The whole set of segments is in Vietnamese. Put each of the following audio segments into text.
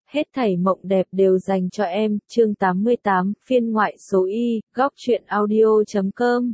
Hết thảy mộng đẹp đều dành cho em, chương 88, phiên ngoại số Y, góc truyện audio.com.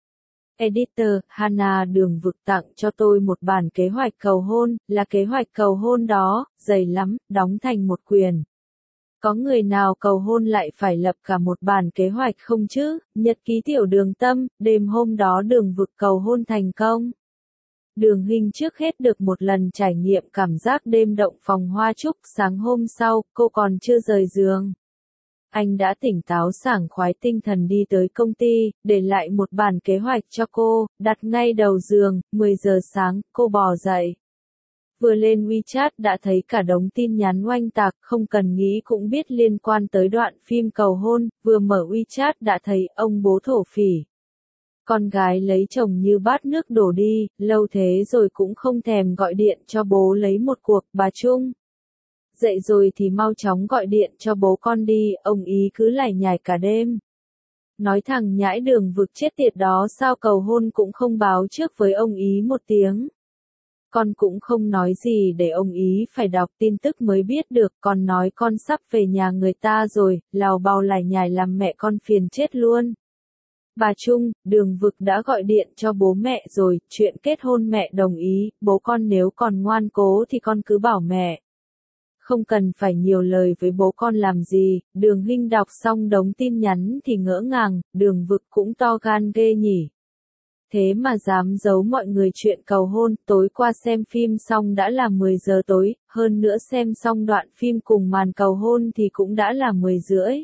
Editor, Hana Đường Vực tặng cho tôi một bản kế hoạch cầu hôn, là kế hoạch cầu hôn đó, dày lắm, đóng thành một quyển. Có người nào cầu hôn lại phải lập cả một bản kế hoạch không chứ? Nhật ký tiểu Đường Tâm, đêm hôm đó Đường Vực cầu hôn thành công. Đường Hinh trước hết được một lần trải nghiệm cảm giác đêm động phòng hoa trúc, sáng hôm sau, cô còn chưa rời giường. Anh đã tỉnh táo sảng khoái tinh thần đi tới công ty, để lại một bản kế hoạch cho cô, đặt ngay đầu giường, 10 giờ sáng, cô bò dậy. Vừa lên WeChat đã thấy cả đống tin nhắn oanh tạc, không cần nghĩ cũng biết liên quan tới đoạn phim cầu hôn, vừa mở WeChat đã thấy ông bố thổ phỉ. Con gái lấy chồng như bát nước đổ đi, lâu thế rồi cũng không thèm gọi điện cho bố lấy một cuộc, bà Trung. Dậy rồi thì mau chóng gọi điện cho bố con đi, ông ý cứ lải nhải cả đêm. Nói thằng nhãi Đường Vực chết tiệt đó sao cầu hôn cũng không báo trước với ông ý một tiếng. Con cũng không nói gì để ông ý phải đọc tin tức mới biết được, còn nói con sắp về nhà người ta rồi, lào bào lải nhải làm mẹ con phiền chết luôn. Bà Trung, Đường Vực đã gọi điện cho bố mẹ rồi, chuyện kết hôn mẹ đồng ý, bố con nếu còn ngoan cố thì con cứ bảo mẹ. Không cần phải nhiều lời với bố con làm gì. Đường Hinh đọc xong đống tin nhắn thì ngỡ ngàng, Đường Vực cũng to gan ghê nhỉ. Thế mà dám giấu mọi người chuyện cầu hôn, tối qua xem phim xong đã là 10 giờ tối, hơn nữa xem xong đoạn phim cùng màn cầu hôn thì cũng đã là 10 rưỡi.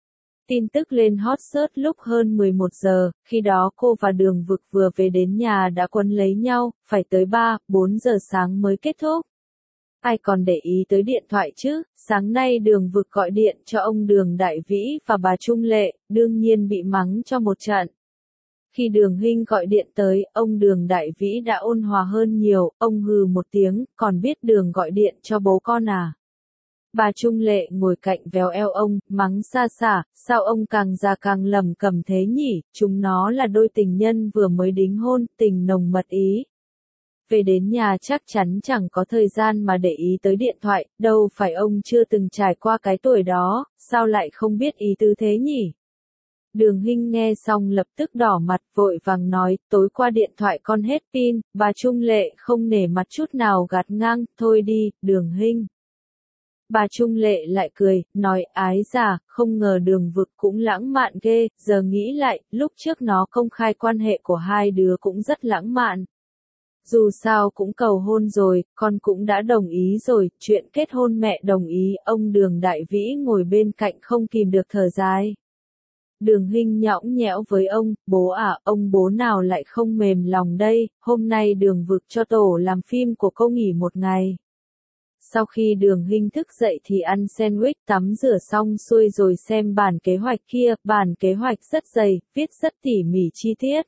Tin tức lên hot search lúc hơn 11 giờ, khi đó cô và Đường Vực vừa về đến nhà đã quấn lấy nhau, phải tới 3-4 giờ sáng mới kết thúc. Ai còn để ý tới điện thoại chứ, sáng nay Đường Vực gọi điện cho ông Đường Đại Vĩ và bà Trung Lệ, đương nhiên bị mắng cho một trận. Khi Đường Hinh gọi điện tới, ông Đường Đại Vĩ đã ôn hòa hơn nhiều, ông hừ một tiếng, còn biết Đường gọi điện cho bố con à. Bà Trung Lệ ngồi cạnh véo eo ông, mắng xa xả, sao ông càng già càng lầm cầm thế nhỉ, chúng nó là đôi tình nhân vừa mới đính hôn, tình nồng mật ý. Về đến nhà chắc chắn chẳng có thời gian mà để ý tới điện thoại, đâu phải ông chưa từng trải qua cái tuổi đó, sao lại không biết ý tứ thế nhỉ? Đường Hinh nghe xong lập tức đỏ mặt vội vàng nói, tối qua điện thoại con hết pin, bà Trung Lệ không nể mặt chút nào gạt ngang, thôi đi, Đường Hinh. Bà Trung Lệ lại cười, nói ái già, không ngờ Đường Vực cũng lãng mạn ghê, giờ nghĩ lại, lúc trước nó công khai quan hệ của hai đứa cũng rất lãng mạn. Dù sao cũng cầu hôn rồi, con cũng đã đồng ý rồi, chuyện kết hôn mẹ đồng ý, ông Đường Đại Vĩ ngồi bên cạnh không kìm được thở dài. Đường Hinh nhõng nhẽo với ông, bố à, ông bố nào lại không mềm lòng đây, hôm nay Đường Vực cho tổ làm phim của cô nghỉ một ngày. Sau khi Đường Hinh thức dậy thì ăn sandwich, tắm rửa xong xuôi rồi xem bản kế hoạch kia, bản kế hoạch rất dày, viết rất tỉ mỉ chi tiết.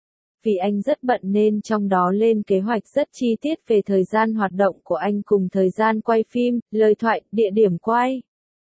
Vì anh rất bận nên trong đó lên kế hoạch rất chi tiết về thời gian hoạt động của anh cùng thời gian quay phim, lời thoại, địa điểm quay.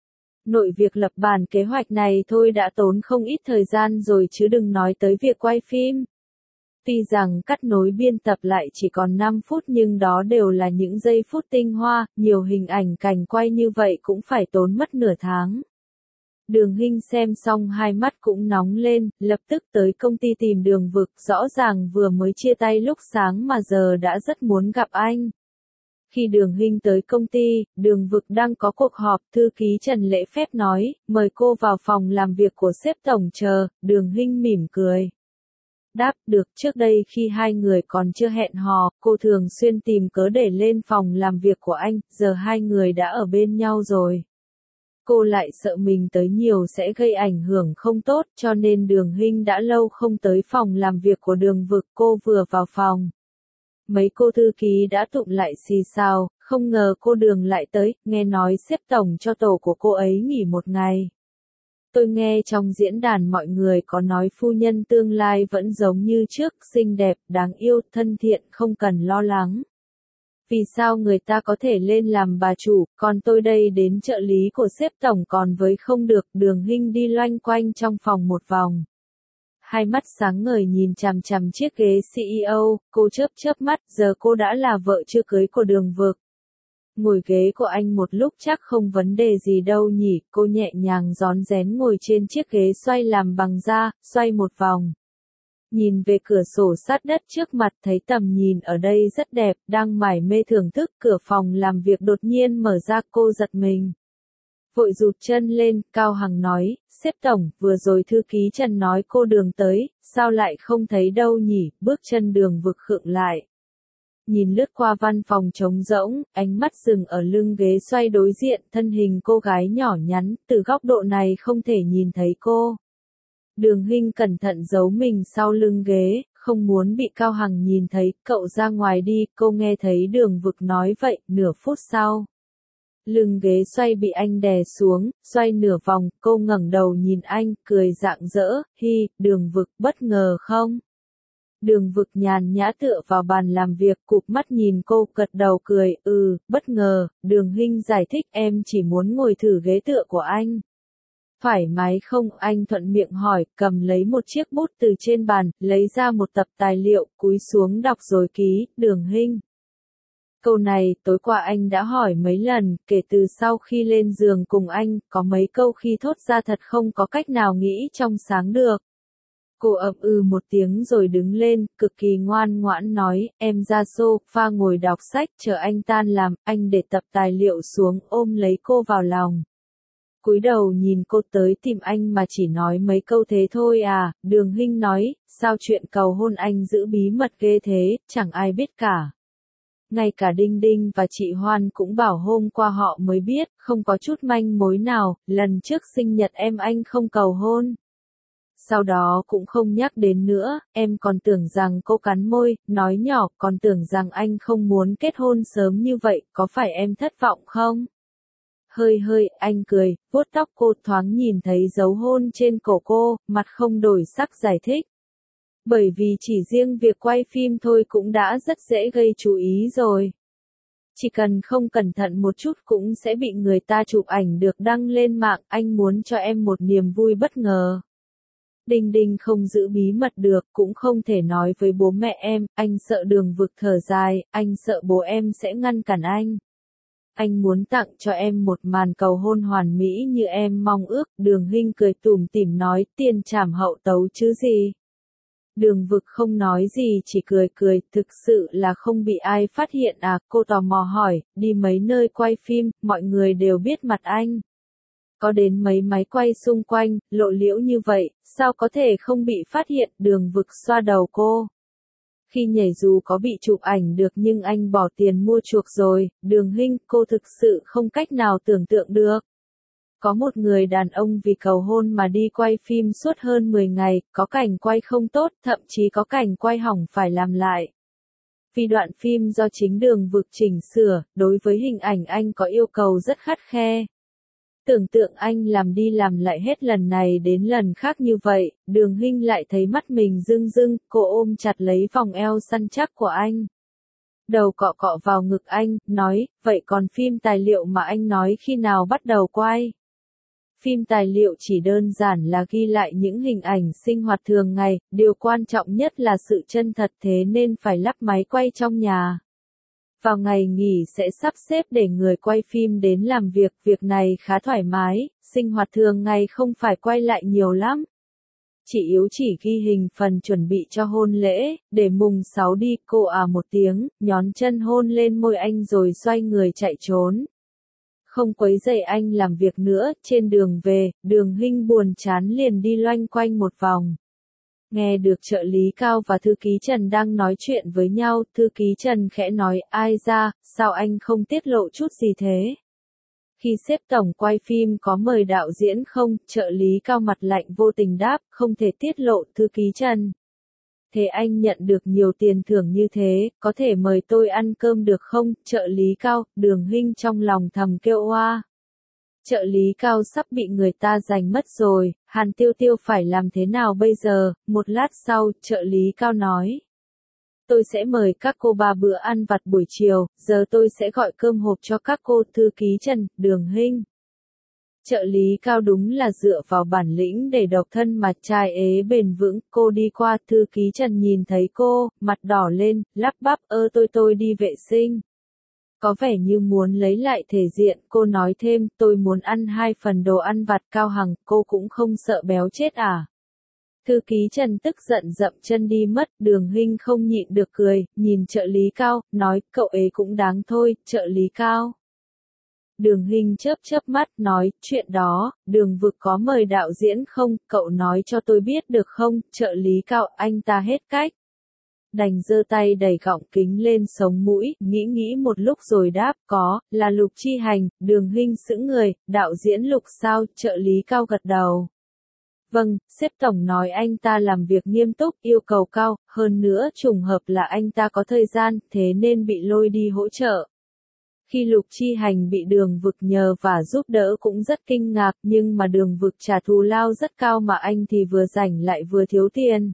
Nội việc lập bản kế hoạch này thôi đã tốn không ít thời gian rồi chứ đừng nói tới việc quay phim. Tuy rằng cắt nối biên tập lại chỉ còn 5 phút nhưng đó đều là những giây phút tinh hoa, nhiều hình ảnh cảnh quay như vậy cũng phải tốn mất nửa tháng. Đường Hinh xem xong hai mắt cũng nóng lên, lập tức tới công ty tìm Đường Vực, rõ ràng vừa mới chia tay lúc sáng mà giờ đã rất muốn gặp anh. Khi Đường Hinh tới công ty, Đường Vực đang có cuộc họp, thư ký Trần lễ phép nói, mời cô vào phòng làm việc của sếp tổng chờ, Đường Hinh mỉm cười. Đáp được, trước đây khi hai người còn chưa hẹn hò, cô thường xuyên tìm cớ để lên phòng làm việc của anh, giờ hai người đã ở bên nhau rồi. Cô lại sợ mình tới nhiều sẽ gây ảnh hưởng không tốt, cho nên Đường Hinh đã lâu không tới phòng làm việc của Đường Vực, cô vừa vào phòng. Mấy cô thư ký đã tụm lại xì xào, không ngờ cô Đường lại tới, nghe nói sếp tổng cho tổ của cô ấy nghỉ một ngày. Tôi nghe trong diễn đàn mọi người có nói phu nhân tương lai vẫn giống như trước, xinh đẹp, đáng yêu, thân thiện, không cần lo lắng. Vì sao người ta có thể lên làm bà chủ, còn tôi đây đến trợ lý của sếp tổng còn với không được. Đường Hinh đi loanh quanh trong phòng một vòng. Hai mắt sáng ngời nhìn chằm chằm chiếc ghế CEO, cô chớp chớp mắt, giờ cô đã là vợ chưa cưới của Đường Vực. Ngồi ghế của anh một lúc chắc không vấn đề gì đâu nhỉ, cô nhẹ nhàng rón rén ngồi trên chiếc ghế xoay làm bằng da, xoay một vòng. Nhìn về cửa sổ sát đất trước mặt thấy tầm nhìn ở đây rất đẹp, đang mải mê thưởng thức cửa phòng làm việc đột nhiên mở ra cô giật mình. Vội rụt chân lên, Cao Hằng nói, sếp tổng, vừa rồi thư ký Trần nói cô Đường tới, sao lại không thấy đâu nhỉ, bước chân Đường Vực khựng lại. Nhìn lướt qua văn phòng trống rỗng, ánh mắt dừng ở lưng ghế xoay đối diện, thân hình cô gái nhỏ nhắn, từ góc độ này không thể nhìn thấy cô. Đường Hinh cẩn thận giấu mình sau lưng ghế, không muốn bị Cao Hằng nhìn thấy, cậu ra ngoài đi, cô nghe thấy Đường Vực nói vậy, nửa phút sau. Lưng ghế xoay bị anh đè xuống, xoay nửa vòng, cô ngẩng đầu nhìn anh, cười rạng rỡ, hi, Đường Vực, bất ngờ không? Đường Vực nhàn nhã tựa vào bàn làm việc, cụp mắt nhìn cô, gật đầu cười, bất ngờ, Đường Hinh giải thích em chỉ muốn ngồi thử ghế tựa của anh. Thoải mái không? Anh thuận miệng hỏi, cầm lấy một chiếc bút từ trên bàn, lấy ra một tập tài liệu, cúi xuống đọc rồi ký, Đường Hinh. Câu này, tối qua anh đã hỏi mấy lần, kể từ sau khi lên giường cùng anh, có mấy câu khi thốt ra thật không có cách nào nghĩ trong sáng được. Cô ậm một tiếng rồi đứng lên, cực kỳ ngoan ngoãn nói, em ra sofa ngồi đọc sách, chờ anh tan làm, anh để tập tài liệu xuống, ôm lấy cô vào lòng. Cúi đầu nhìn cô tới tìm anh mà chỉ nói mấy câu thế thôi à, Đường Hinh nói, sao chuyện cầu hôn anh giữ bí mật ghê thế, chẳng ai biết cả. Ngay cả Đinh Đinh và chị Hoan cũng bảo hôm qua họ mới biết, không có chút manh mối nào, lần trước sinh nhật em anh không cầu hôn. Sau đó cũng không nhắc đến nữa, em còn tưởng rằng cô cắn môi, nói nhỏ, còn tưởng rằng anh không muốn kết hôn sớm như vậy, có phải em thất vọng không? Hơi, anh cười, vuốt tóc cô thoáng nhìn thấy dấu hôn trên cổ cô, mặt không đổi sắc giải thích. Bởi vì chỉ riêng việc quay phim thôi cũng đã rất dễ gây chú ý rồi. Chỉ cần không cẩn thận một chút cũng sẽ bị người ta chụp ảnh được đăng lên mạng, anh muốn cho em một niềm vui bất ngờ. Đinh Đinh không giữ bí mật được, cũng không thể nói với bố mẹ em, anh sợ Đường Vực thở dài, anh sợ bố em sẽ ngăn cản anh. Anh muốn tặng cho em một màn cầu hôn hoàn mỹ như em mong ước, Đường Hinh cười tủm tỉm nói, tiền trảm hậu tấu chứ gì. Đường Vực không nói gì chỉ cười, thực sự là không bị ai phát hiện à, cô tò mò hỏi, đi mấy nơi quay phim, mọi người đều biết mặt anh. Có đến mấy máy quay xung quanh, lộ liễu như vậy, sao có thể không bị phát hiện, Đường Vực xoa đầu cô. Khi nhảy dù có bị chụp ảnh được nhưng anh bỏ tiền mua chuộc rồi, Đường Hinh, cô thực sự không cách nào tưởng tượng được. Có một người đàn ông vì cầu hôn mà đi quay phim suốt hơn 10 ngày, có cảnh quay không tốt, thậm chí có cảnh quay hỏng phải làm lại. Vì đoạn phim do chính Đường Vực chỉnh sửa, đối với hình ảnh anh có yêu cầu rất khắt khe. Tưởng tượng anh làm đi làm lại hết lần này đến lần khác như vậy, Đường Hinh lại thấy mắt mình rưng rưng, cô ôm chặt lấy vòng eo săn chắc của anh. Đầu cọ cọ vào ngực anh, nói, vậy còn phim tài liệu mà anh nói khi nào bắt đầu quay? Phim tài liệu chỉ đơn giản là ghi lại những hình ảnh sinh hoạt thường ngày, điều quan trọng nhất là sự chân thật thế nên phải lắp máy quay trong nhà. Vào ngày nghỉ sẽ sắp xếp để người quay phim đến làm việc này khá thoải mái, sinh hoạt thường ngày không phải quay lại nhiều lắm. Chỉ ghi hình phần chuẩn bị cho hôn lễ, để mùng 6 đi, cô một tiếng, nhón chân hôn lên môi anh rồi xoay người chạy trốn. Không quấy rầy anh làm việc nữa, trên đường về, Đường Hinh buồn chán liền đi loanh quanh một vòng. Nghe được trợ lý Cao và thư ký Trần đang nói chuyện với nhau, thư ký Trần khẽ nói, ai ra, sao anh không tiết lộ chút gì thế? Khi sếp tổng quay phim có mời đạo diễn không, trợ lý Cao mặt lạnh vô tình đáp, không thể tiết lộ, thư ký Trần. Thế anh nhận được nhiều tiền thưởng như thế, có thể mời tôi ăn cơm được không, trợ lý Cao, Đường Hinh trong lòng thầm kêu oa. Trợ lý Cao sắp bị người ta giành mất rồi, Hàn Tiêu Tiêu phải làm thế nào bây giờ, một lát sau, trợ lý Cao nói. Tôi sẽ mời các cô 3 bữa ăn vặt buổi chiều, giờ tôi sẽ gọi cơm hộp cho các cô, thư ký Trần, Đường Hinh. Trợ lý Cao đúng là dựa vào bản lĩnh để độc thân mà trai ế bền vững, cô đi qua, thư ký Trần nhìn thấy cô, mặt đỏ lên, lắp bắp, tôi đi vệ sinh. Có vẻ như muốn lấy lại thể diện, cô nói thêm, tôi muốn ăn 2 phần đồ ăn vặt. Cao Hằng, cô cũng không sợ béo chết à? Thư ký Trần tức giận dậm chân đi mất, Đường Hinh không nhịn được cười, nhìn trợ lý Cao, nói, cậu ấy cũng đáng thôi, trợ lý Cao. Đường Hinh chớp chớp mắt, nói, chuyện đó, Đường Vực có mời đạo diễn không, cậu nói cho tôi biết được không, trợ lý Cao, anh ta hết cách. Đành giơ tay đẩy gọng kính lên sống mũi, nghĩ một lúc rồi đáp, có, là Lục Chi Hành. Đường Hinh sững người, đạo diễn Lục sao, trợ lý Cao gật đầu. Vâng, sếp tổng nói anh ta làm việc nghiêm túc, yêu cầu cao, hơn nữa trùng hợp là anh ta có thời gian, thế nên bị lôi đi hỗ trợ. Khi Lục Chi Hành bị Đường Vực nhờ và giúp đỡ cũng rất kinh ngạc, nhưng mà Đường Vực trả thù lao rất cao mà anh thì vừa rảnh lại vừa thiếu tiền.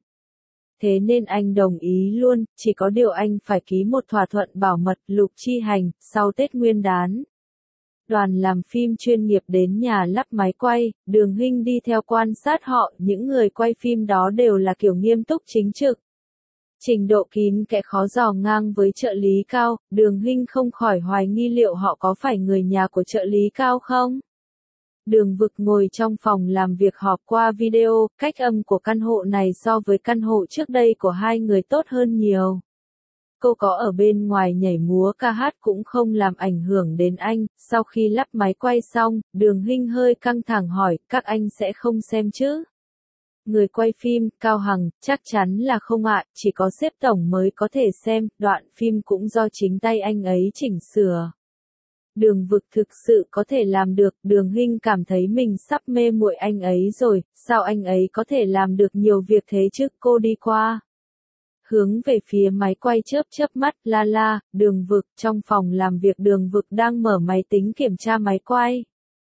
Thế nên anh đồng ý luôn, chỉ có điều anh phải ký một thỏa thuận bảo mật. Lục Chi Hành, sau Tết Nguyên đán. Đoàn làm phim chuyên nghiệp đến nhà lắp máy quay, Đường Hinh đi theo quan sát họ, những người quay phim đó đều là kiểu nghiêm túc chính trực. Trình độ kín kẽ khó dò ngang với trợ lý Cao, Đường Hinh không khỏi hoài nghi liệu họ có phải người nhà của trợ lý Cao không? Đường Vực ngồi trong phòng làm việc họp qua video, cách âm của căn hộ này so với căn hộ trước đây của hai người tốt hơn nhiều. Cô có ở bên ngoài nhảy múa ca hát cũng không làm ảnh hưởng đến anh. Sau khi lắp máy quay xong, Đường Hinh hơi căng thẳng hỏi, các anh sẽ không xem chứ? Người quay phim, Cao Hằng, chắc chắn là không ạ, chỉ có sếp tổng mới có thể xem, đoạn phim cũng do chính tay anh ấy chỉnh sửa. Đường Vực thực sự có thể làm được, Đường Hinh cảm thấy mình sắp mê muội anh ấy rồi, sao anh ấy có thể làm được nhiều việc thế chứ? Cô đi qua. Hướng về phía máy quay chớp chớp mắt, la, Đường Vực, trong phòng làm việc Đường Vực đang mở máy tính kiểm tra máy quay.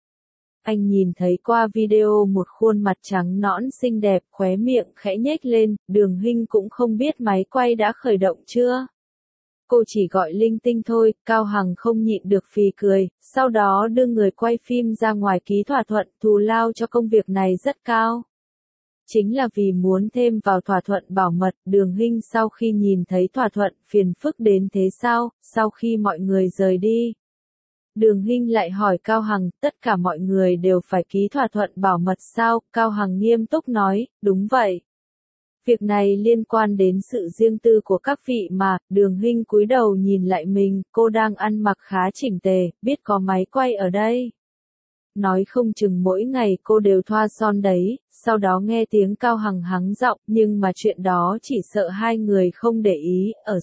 Anh nhìn thấy qua video một khuôn mặt trắng nõn xinh đẹp, khóe miệng khẽ nhếch lên, Đường Hinh cũng không biết máy quay đã khởi động chưa. Cô chỉ gọi linh tinh thôi, Cao Hằng không nhịn được phì cười, sau đó đưa người quay phim ra ngoài ký thỏa thuận, thù lao cho công việc này rất cao. Chính là vì muốn thêm vào thỏa thuận bảo mật. Đường Hinh sau khi nhìn thấy thỏa thuận, phiền phức đến thế sao? Sau khi mọi người rời đi, Đường Hinh lại hỏi Cao Hằng, tất cả mọi người đều phải ký thỏa thuận bảo mật sao? Cao Hằng nghiêm túc nói, đúng vậy. Việc này liên quan đến sự riêng tư của các vị mà. Đường Hinh cúi đầu nhìn lại mình, cô đang ăn mặc khá chỉnh tề, biết có máy quay ở đây. Nói không chừng mỗi ngày cô đều thoa son đấy. Sau đó nghe tiếng Cao Hằng hắng giọng, nhưng mà chuyện đó chỉ sợ hai người không để ý. Ở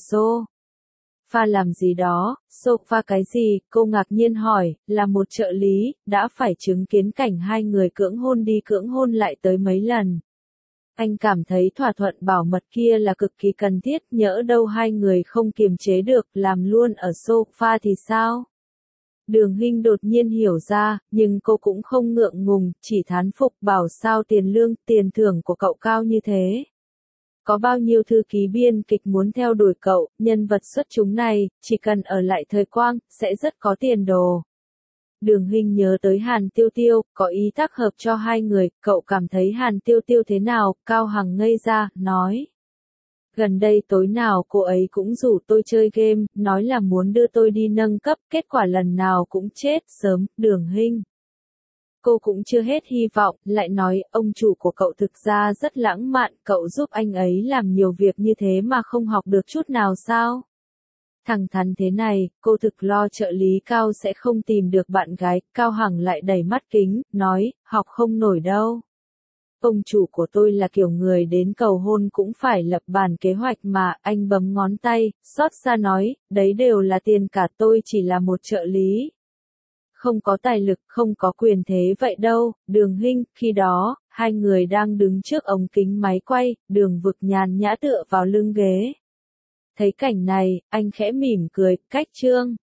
sofa làm gì đó? Sofa cái gì? Cô ngạc nhiên hỏi, là một trợ lý, đã phải chứng kiến cảnh hai người cưỡng hôn đi cưỡng hôn lại tới mấy lần. Anh cảm thấy thỏa thuận bảo mật kia là cực kỳ cần thiết, nhỡ đâu hai người không kiềm chế được, làm luôn ở sofa thì sao? Đường Hinh đột nhiên hiểu ra, nhưng cô cũng không ngượng ngùng, chỉ thán phục, bảo sao tiền lương, tiền thưởng của cậu cao như thế. Có bao nhiêu thư ký biên kịch muốn theo đuổi cậu, nhân vật xuất chúng này, chỉ cần ở lại thời quang, sẽ rất có tiền đồ. Đường Hinh nhớ tới Hàn Tiêu Tiêu, có ý tác hợp cho hai người, cậu cảm thấy Hàn Tiêu Tiêu thế nào? Cao Hằng ngây ra, nói. Gần đây tối nào cô ấy cũng rủ tôi chơi game, nói là muốn đưa tôi đi nâng cấp, kết quả lần nào cũng chết sớm. Đường Hinh. Cô cũng chưa hết hy vọng, lại nói, ông chủ của cậu thực ra rất lãng mạn, cậu giúp anh ấy làm nhiều việc như thế mà không học được chút nào sao? Thẳng thắn thế này, cô thực lo trợ lý Cao sẽ không tìm được bạn gái. Cao Hằng lại đầy mắt kính, nói, học không nổi đâu. Ông chủ của tôi là kiểu người đến cầu hôn cũng phải lập bàn kế hoạch mà. Anh bấm ngón tay, xót xa nói, đấy đều là tiền cả, tôi chỉ là một trợ lý. Không có tài lực, không có quyền thế vậy đâu. Đường Hinh, khi đó, hai người đang đứng trước ống kính máy quay, Đường Vực nhàn nhã tựa vào lưng ghế. Thấy cảnh này, anh khẽ mỉm cười, cách chương.